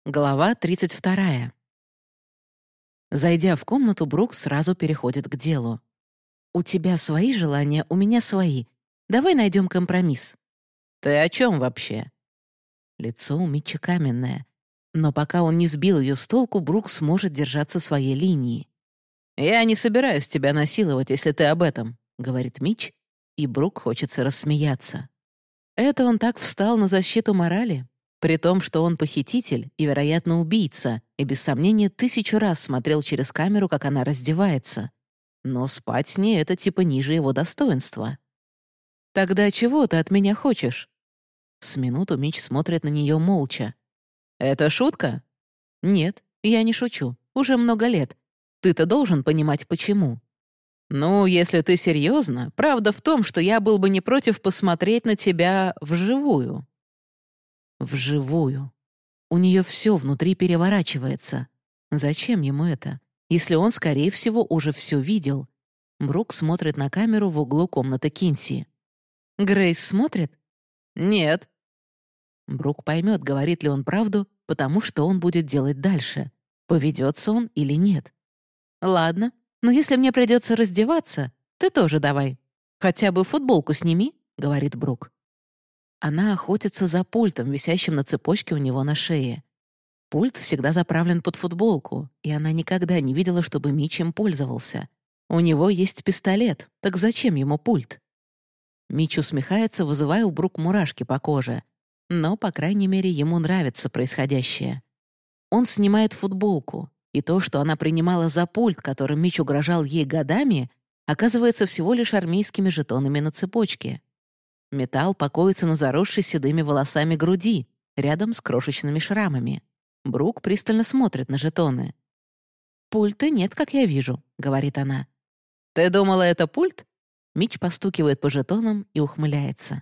Глава 32. Зайдя в комнату, Брук сразу переходит к делу. «У тебя свои желания, у меня свои. Давай найдем компромисс». «Ты о чем вообще?» Лицо у Митча каменное. Но пока он не сбил ее с толку, Брук сможет держаться своей линии. «Я не собираюсь тебя насиловать, если ты об этом», — говорит Митч, и Брук хочется рассмеяться. Это он так встал на защиту морали? При том, что он похититель и, вероятно, убийца, и без сомнения 1000 раз смотрел через камеру, как она раздевается. Но спать с ней — это типа ниже его достоинства. «Тогда чего ты от меня хочешь?» С минуту Митч смотрит на нее молча. «Это шутка?» «Нет, я не шучу. Уже много лет. Ты-то должен понимать, почему». «Ну, если ты серьезно, правда в том, что я был бы не против посмотреть на тебя вживую». Вживую. У нее все внутри переворачивается. Зачем ему это, если он, скорее всего, уже все видел? Брук смотрит на камеру в углу комнаты Кинси. Грейс смотрит? Нет. Брук поймет, говорит ли он правду, потому что он будет делать дальше. Поведется он или нет. Ладно, но если мне придется раздеваться, ты тоже давай. Хотя бы футболку сними, говорит Брук. Она охотится за пультом, висящим на цепочке у него на шее. Пульт всегда заправлен под футболку, и она никогда не видела, чтобы Митч им пользовался. У него есть пистолет, так зачем ему пульт? Митч усмехается, вызывая у Брук мурашки по коже. Но, по крайней мере, ему нравится происходящее. Он снимает футболку, и то, что она принимала за пульт, которым Митч угрожал ей годами, оказывается всего лишь армейскими жетонами на цепочке. Металл покоится на заросшей седыми волосами груди, рядом с крошечными шрамами. Брук пристально смотрит на жетоны. «Пульта нет, как я вижу», — говорит она. «Ты думала, это пульт?» Митч постукивает по жетонам и ухмыляется.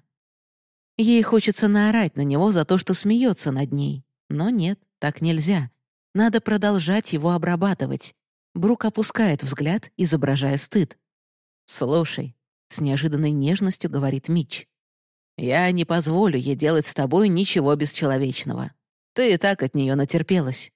Ей хочется наорать на него за то, что смеется над ней. Но нет, так нельзя. Надо продолжать его обрабатывать. Брук опускает взгляд, изображая стыд. «Слушай», — с неожиданной нежностью говорит Митч, «я не позволю ей делать с тобой ничего бесчеловечного. Ты и так от нее натерпелась».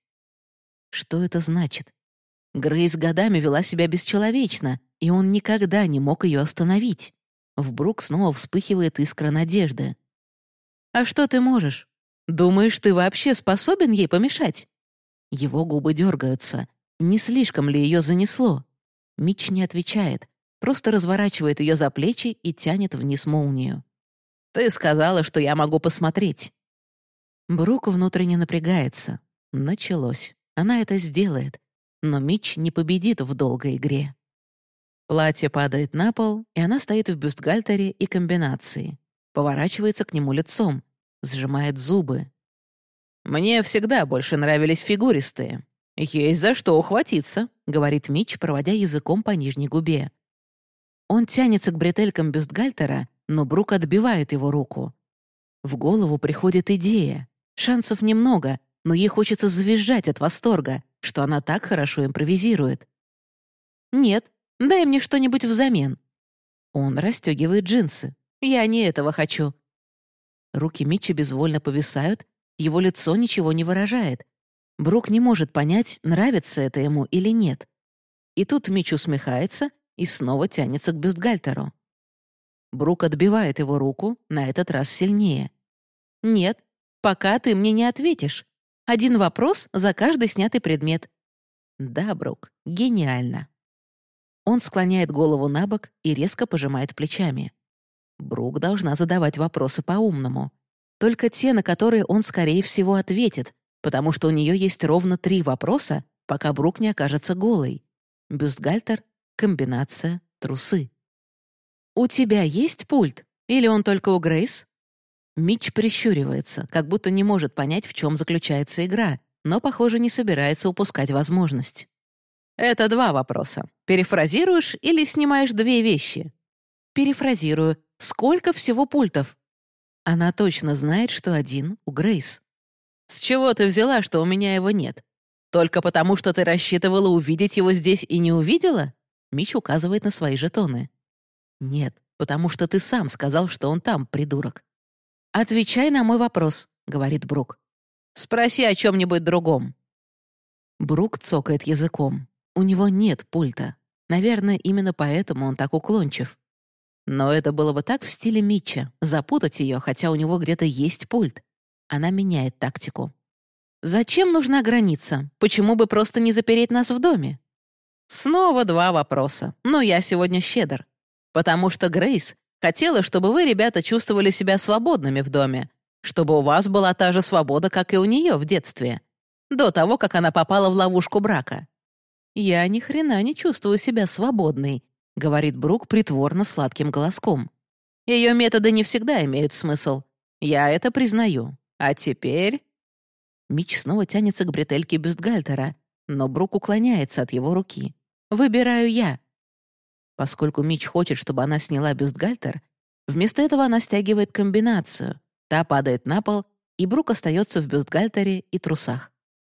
Что это значит? Грейс годами вела себя бесчеловечно, и он никогда не мог ее остановить. В Брук снова вспыхивает искра надежды. «А что ты можешь? Думаешь, ты вообще способен ей помешать?» Его губы дергаются. Не слишком ли ее занесло? Митч не отвечает, просто разворачивает ее за плечи и тянет вниз молнию. «Ты сказала, что я могу посмотреть». Брук внутренне напрягается. Началось. Она это сделает. Но Митч не победит в долгой игре. Платье падает на пол, и она стоит в бюстгальтере и комбинации. Поворачивается к нему лицом, сжимает зубы. «Мне всегда больше нравились фигуристые. Есть за что ухватиться», — говорит Митч, проводя языком по нижней губе. Он тянется к бретелькам бюстгальтера, но Брук отбивает его руку. В голову приходит идея. Шансов немного, но ей хочется завизжать от восторга, что она так хорошо импровизирует. «Нет, дай мне что-нибудь взамен». Он расстегивает джинсы. «Я не этого хочу». Руки Митча безвольно повисают, его лицо ничего не выражает. Брук не может понять, нравится это ему или нет. И тут Митч усмехается и снова тянется к бюстгальтеру. Брук отбивает его руку, на этот раз сильнее. «Нет, пока ты мне не ответишь. Один вопрос за каждый снятый предмет». «Да, Брук, гениально». Он склоняет голову на бок и резко пожимает плечами. Брук должна задавать вопросы по-умному. Только те, на которые он, скорее всего, ответит, потому что у нее есть ровно 3 вопроса, пока Брук не окажется голой. Бюстгальтер, комбинация, трусы. «У тебя есть пульт? Или он только у Грейс?» Митч прищуривается, как будто не может понять, в чем заключается игра, но, похоже, не собирается упускать возможность. «Это 2 вопроса. Перефразируешь или снимаешь 2 вещи?» «Перефразирую. Сколько всего пультов?» Она точно знает, что один у Грейс. «С чего ты взяла, что у меня его нет? Только потому, что ты рассчитывала увидеть его здесь и не увидела?» Митч указывает на свои жетоны. «Нет, потому что ты сам сказал, что он там, придурок». «Отвечай на мой вопрос», — говорит Брук. Спроси о чем-нибудь другом». Брук цокает языком. У него нет пульта. Наверное, именно поэтому он так уклончив. Но это было бы так в стиле Митча — запутать ее, хотя у него где-то есть пульт. Она меняет тактику. «Зачем нужна граница? Почему бы просто не запереть нас в доме?» Снова два вопроса, но я сегодня щедр. Потому что Грейс хотела, чтобы вы, ребята, чувствовали себя свободными в доме, чтобы у вас была та же свобода, как и у нее в детстве, до того, как она попала в ловушку брака. «Я ни хрена не чувствую себя свободной», — говорит Брук притворно сладким голоском. «Ее методы не всегда имеют смысл. Я это признаю. А теперь...» Митч снова тянется к бретельке бюстгальтера, но Брук уклоняется от его руки. «Выбираю я». Поскольку Митч хочет, чтобы она сняла бюстгальтер, вместо этого она стягивает комбинацию. Та падает на пол, и Брук остается в бюстгальтере и трусах.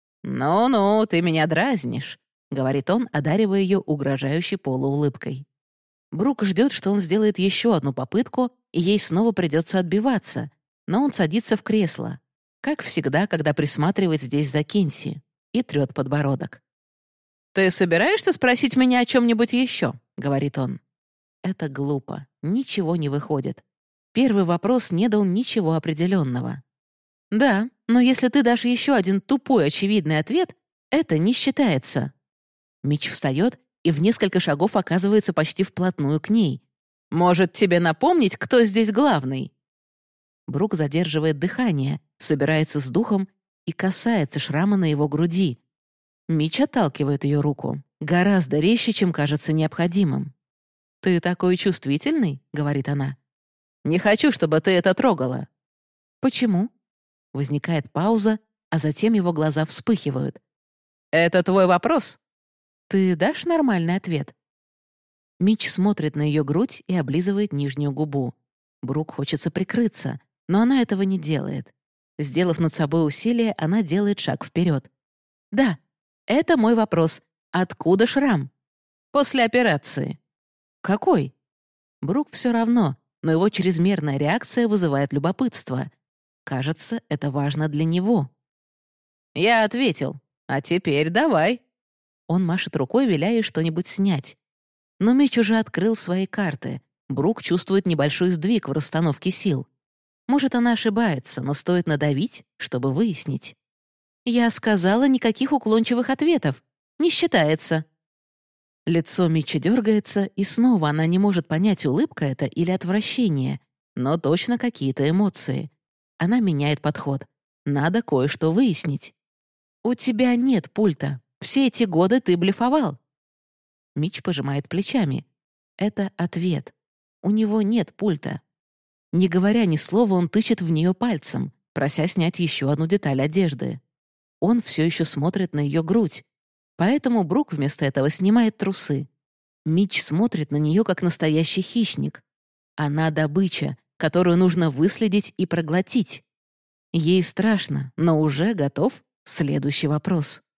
«Ну-ну, ты меня дразнишь», — говорит он, одаривая ее угрожающей полуулыбкой. Брук ждет, что он сделает еще одну попытку, и ей снова придется отбиваться, но он садится в кресло, как всегда, когда присматривает здесь за Кинси, и трет подбородок. «Ты собираешься спросить меня о чем-нибудь еще?» — говорит он. Это глупо, ничего не выходит. Первый вопрос не дал ничего определенного. «Да, но если ты дашь еще один тупой очевидный ответ, это не считается». Митч встает и в несколько шагов оказывается почти вплотную к ней. «Может, тебе напомнить, кто здесь главный?» Брук задерживает дыхание, собирается с духом и касается шрама на его груди. Митч отталкивает ее руку. Гораздо резче, чем кажется необходимым. «Ты такой чувствительный?» — говорит она. «Не хочу, чтобы ты это трогала». «Почему?» Возникает пауза, а затем его глаза вспыхивают. «Это твой вопрос?» «Ты дашь нормальный ответ?» Митч смотрит на ее грудь и облизывает нижнюю губу. Брук хочется прикрыться, но она этого не делает. Сделав над собой усилие, она делает шаг вперед. «Да, это мой вопрос. Откуда шрам?» «После операции». «Какой?» Брук все равно, но его чрезмерная реакция вызывает любопытство. Кажется, это важно для него. «Я ответил. А теперь давай». Он машет рукой, веля ей что-нибудь снять. Но Митч уже открыл свои карты. Брук чувствует небольшой сдвиг в расстановке сил. Может, она ошибается, но стоит надавить, чтобы выяснить. «Я сказала, никаких уклончивых ответов. Не считается». Лицо Митча дергается, и снова она не может понять, улыбка это или отвращение, но точно какие-то эмоции. Она меняет подход. Надо кое-что выяснить. «У тебя нет пульта. Все эти годы ты блефовал». Митч пожимает плечами. Это ответ. У него нет пульта. Не говоря ни слова, он тычет в нее пальцем, прося снять еще одну деталь одежды. Он все еще смотрит на ее грудь. Поэтому Брук вместо этого снимает трусы. Митч смотрит на нее, как настоящий хищник. Она добыча, которую нужно выследить и проглотить. Ей страшно, но уже готов следующий вопрос.